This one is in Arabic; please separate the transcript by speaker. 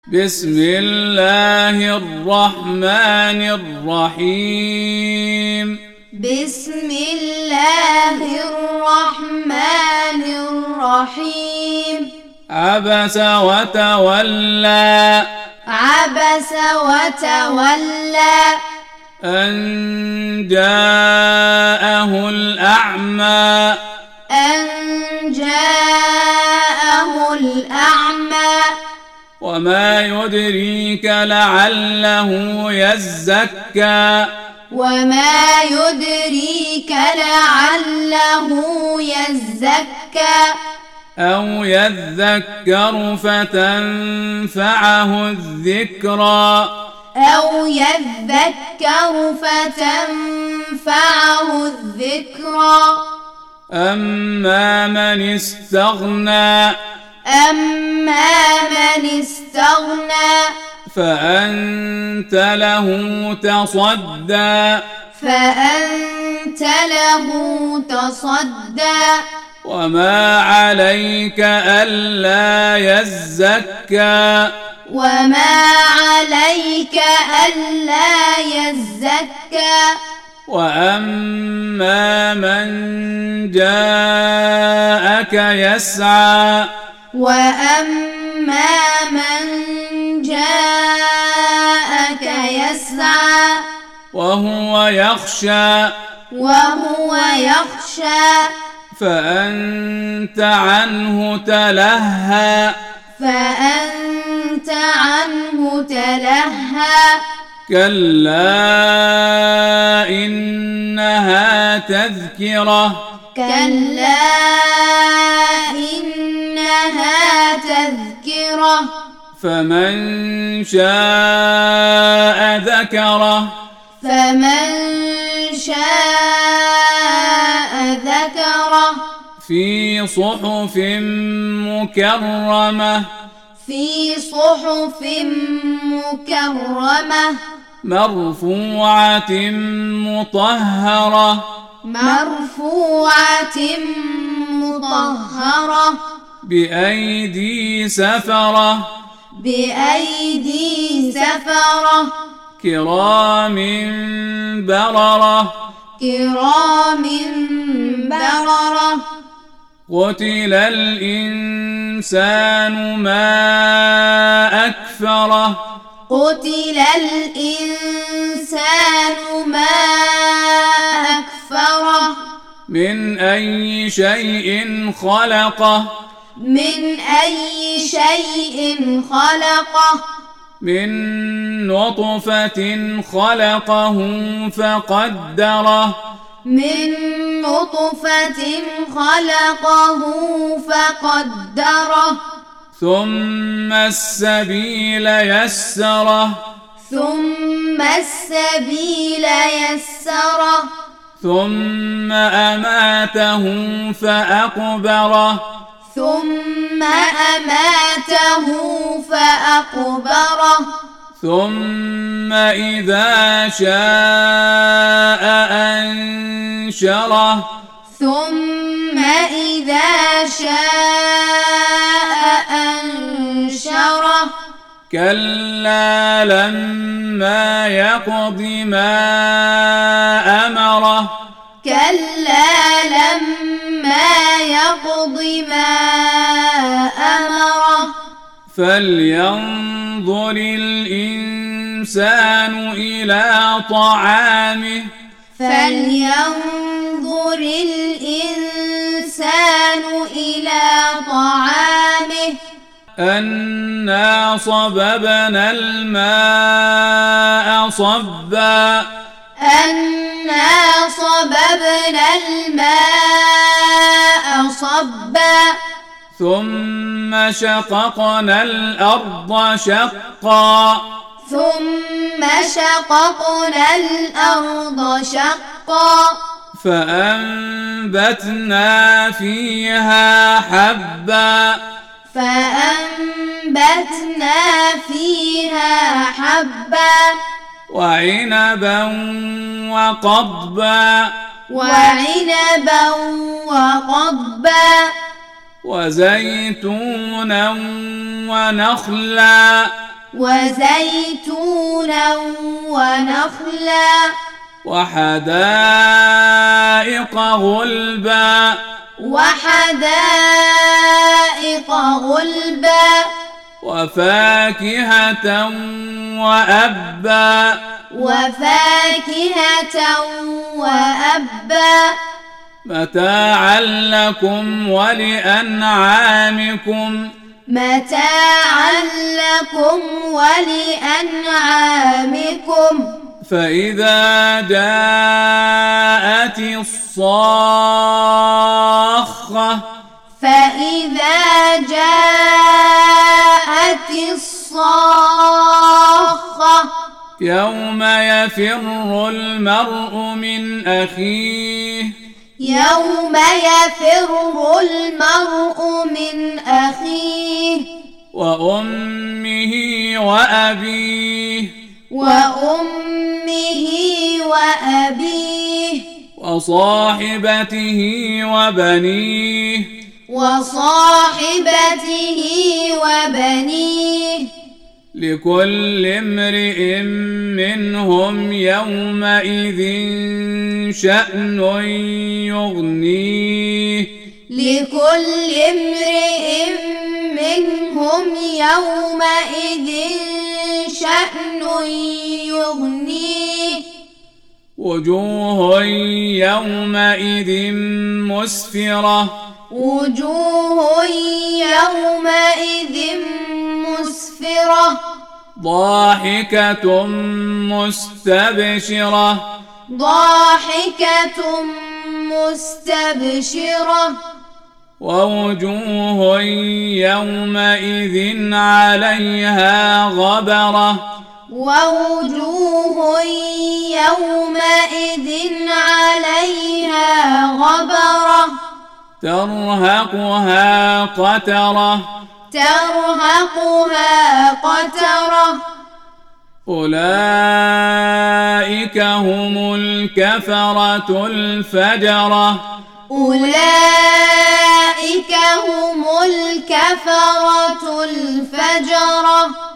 Speaker 1: بسم الله الرحمن الرحيم.
Speaker 2: بسم الله الرحمن الرحيم.
Speaker 1: عبس وتولى.
Speaker 2: عبس وتولى.
Speaker 1: أن جاءه الأعمى.
Speaker 2: أن جاءه الأعمى.
Speaker 1: وما يدريك لعله يزكى.
Speaker 2: وما يدريك لعله يزكى.
Speaker 1: أو يذكر فتنفعه الذكرى.
Speaker 2: أو يذكر فتنفعه الذكرى.
Speaker 1: أما من استغنى.
Speaker 2: أما من استغنى.
Speaker 1: فأنت له تصدى.
Speaker 2: فأنت له تصدى.
Speaker 1: وما عليك ألا يزكى.
Speaker 2: وما عليك ألا يزكى.
Speaker 1: وأما من جاءك يسعى.
Speaker 2: وأما من جاءك يسعى.
Speaker 1: وهو يخشى.
Speaker 2: وهو يخشى.
Speaker 1: فأنت عنه تلهى.
Speaker 2: فأنت عنه تلهى.
Speaker 1: كلا إنها تذكرة.
Speaker 2: كلا إنها تذكرة.
Speaker 1: فمن شاء ذكره.
Speaker 2: فمن شاء ذكره.
Speaker 1: في صحف مكرمة.
Speaker 2: في صحف مكرمة.
Speaker 1: مرفوعة مطهرة.
Speaker 2: مرفوعة مطهرة.
Speaker 1: بأيدي سفرة.
Speaker 2: بأيدي سفرة.
Speaker 1: كرام بررة.
Speaker 2: كرام بررة.
Speaker 1: قتل الإنسان ما أكفره.
Speaker 2: قتل الإنسان ما أكفره. من
Speaker 1: أي شيء خلقه.
Speaker 2: من أي شيء خلقه.
Speaker 1: من نطفة خلقه فقدره.
Speaker 2: من نطفة خلقه فقدره.
Speaker 1: ثم السبيل يسره.
Speaker 2: ثم السبيل يسره.
Speaker 1: ثم أماته فأقبره.
Speaker 2: ثم أماته فأقبره.
Speaker 1: ثم إذا شاء أنشره. ثم
Speaker 2: إذا شاء أنشره.
Speaker 1: كلا لما يقض ما أمره.
Speaker 2: كلا لما يقض ما أمره.
Speaker 1: فلينظر الإنسان إلى طعامه.
Speaker 2: فلينظر الإنسان إلى طعامه.
Speaker 1: أنا صببنا الماء صبا.
Speaker 2: أنا صببنا الماء صبا.
Speaker 1: ثم شققنا الأرض شقا.
Speaker 2: ثم شققنا الأرض شقا.
Speaker 1: فأنبتنا فيها حبا.
Speaker 2: فأنبتنا فيها حبا.
Speaker 1: وعنبا وقضبا.
Speaker 2: وعنبا وقضبا.
Speaker 1: وزيتونا ونخلا.
Speaker 2: وزيتونا ونخلا
Speaker 1: وحدائق غلبا
Speaker 2: وحدائق غلبا
Speaker 1: وفاكهة وأبا
Speaker 2: وفاكهة وأبا
Speaker 1: متاعا لكم ولأنعامكم
Speaker 2: متاعا لكم ولأنعامكم
Speaker 1: فإذا جاءت الصاخة
Speaker 2: فإذا جاءت الصاخة
Speaker 1: يوم يفر المرء من أخيه
Speaker 2: يوم يفر المرء من أخيه
Speaker 1: وأمه وأبيه
Speaker 2: وأمه وأبيه
Speaker 1: وصاحبته وبنيه
Speaker 2: وصاحبته وبنيه
Speaker 1: لكل امرئ منهم يومئذ شأن يغنيه
Speaker 2: لكل امرئ منهم يومئذ شأن يغنيه
Speaker 1: وجوه يومئذ مسفرة
Speaker 2: وجوه يومئذ مسفرة
Speaker 1: ضاحكة مستبشرة
Speaker 2: ضاحكة مستبشرة
Speaker 1: ووجوه يومئذ عليها غبرة
Speaker 2: ووجوه يومئذ عليها غبرة
Speaker 1: ترهقها قترة
Speaker 2: ترهقها قترة
Speaker 1: أولئك هم الكفرة الفجرة
Speaker 2: أولئك هم الكفرة الفجرة